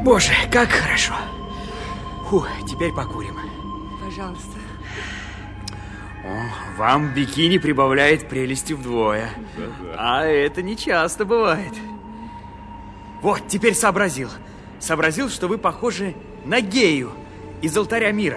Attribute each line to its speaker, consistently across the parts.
Speaker 1: Боже, как хорошо. Фу, теперь покурим.
Speaker 2: Пожалуйста.
Speaker 1: О, вам бикини прибавляет прелести вдвое. А это не часто бывает. Вот, теперь сообразил. Сообразил, что вы похожи на гею из «Алтаря мира».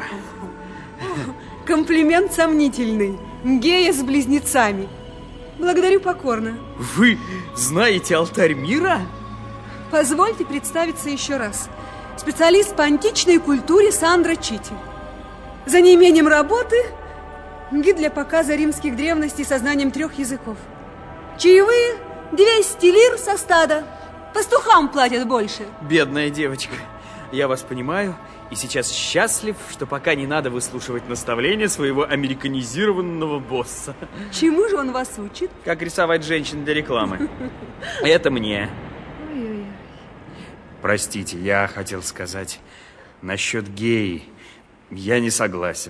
Speaker 2: Комплимент сомнительный. Гея с близнецами. Благодарю покорно.
Speaker 1: Вы знаете «Алтарь мира»?
Speaker 2: Позвольте представиться еще раз. Специалист по античной культуре Сандра Чити. За неимением работы гид для показа римских древностей со знанием 3 языков. Чаевые 200 лир со стада. Пастухам платят больше.
Speaker 1: Бедная девочка. Я вас понимаю и сейчас счастлив, что пока не надо выслушивать наставления своего американизированного босса.
Speaker 2: Чему же он вас учит?
Speaker 1: Как рисовать женщин для рекламы. Это мне.
Speaker 2: Ой-ой-ой.
Speaker 1: Простите, я хотел сказать насчет геи. Я не согласен.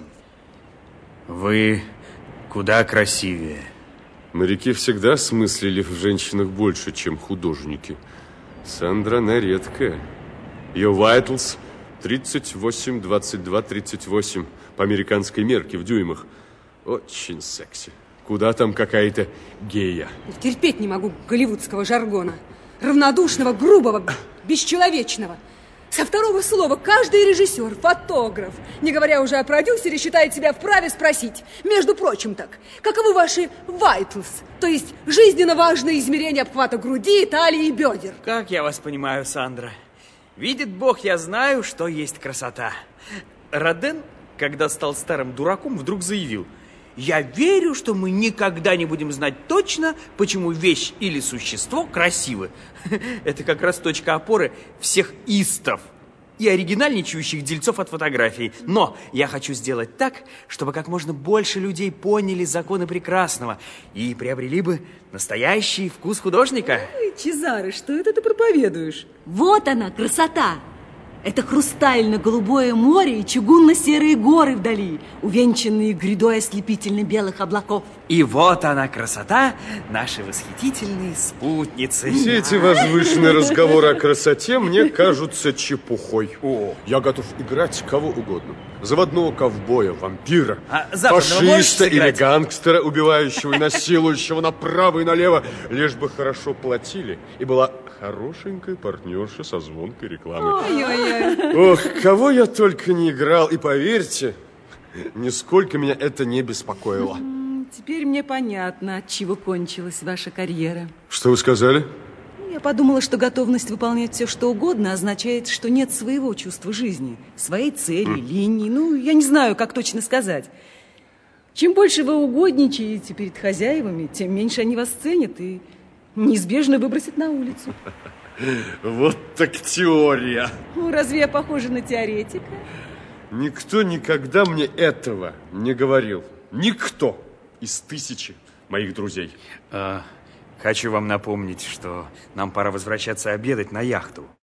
Speaker 1: Вы куда красивее.
Speaker 3: Моряки всегда смыслили в женщинах больше, чем художники. Сандра, она редкая. Ее Вайтлс 38, 22, 38 по американской мерке в дюймах. Очень секси. Куда там какая-то гея?
Speaker 2: Терпеть не могу голливудского жаргона. Равнодушного, грубого, бесчеловечного. Со второго слова каждый режиссер, фотограф, не говоря уже о продюсере, считает себя вправе спросить, между прочим так, каковы ваши vitals, то есть жизненно важные измерения обхвата груди, талии и бедер?
Speaker 1: Как я вас понимаю, Сандра? Видит Бог, я знаю, что есть красота. Роден, когда стал старым дураком, вдруг заявил: я верю, что мы никогда не будем знать точно, почему вещь или существо красивы. Это как раз точка опоры всех истов и оригинальничающих дельцов от фотографии. Но я хочу сделать так, чтобы как можно больше людей поняли законы прекрасного и приобрели бы настоящий вкус художника.
Speaker 2: Ой, Чезаре, что это ты проповедуешь?
Speaker 4: Вот она, красота! Это хрустально-голубое море и чугунно-серые горы вдали, увенчанные грядой ослепительно-белых облаков.
Speaker 1: И вот она, красота, наши восхитительные спутницы.
Speaker 3: Все эти возвышенные разговоры о красоте мне кажутся чепухой.
Speaker 1: О.
Speaker 3: Я готов играть кого угодно. Заводного ковбоя, вампира,
Speaker 1: западного можешь
Speaker 3: фашиста или
Speaker 1: сыграть?
Speaker 3: Гангстера, убивающего и насилующего направо и налево, лишь бы хорошо платили и была хорошенькая партнерша со звонкой рекламой.
Speaker 2: Ой-ой-ой.
Speaker 3: Ох, кого я только не играл, и поверьте, нисколько меня это не беспокоило.
Speaker 4: Теперь мне понятно, от чего кончилась ваша карьера.
Speaker 3: Что вы сказали?
Speaker 4: Я подумала, что готовность выполнять все, что угодно, означает, что нет своего чувства жизни, своей цели, линии. Ну, я не знаю, как точно сказать. Чем больше вы угодничаете перед хозяевами, тем меньше они вас ценят и неизбежно выбросят на улицу.
Speaker 3: Вот так теория.
Speaker 4: Ну, разве я похожа на теоретика?
Speaker 3: Никто никогда мне этого не говорил. Никто из 1000 моих друзей.
Speaker 1: Хочу вам напомнить, что нам пора возвращаться обедать на яхту.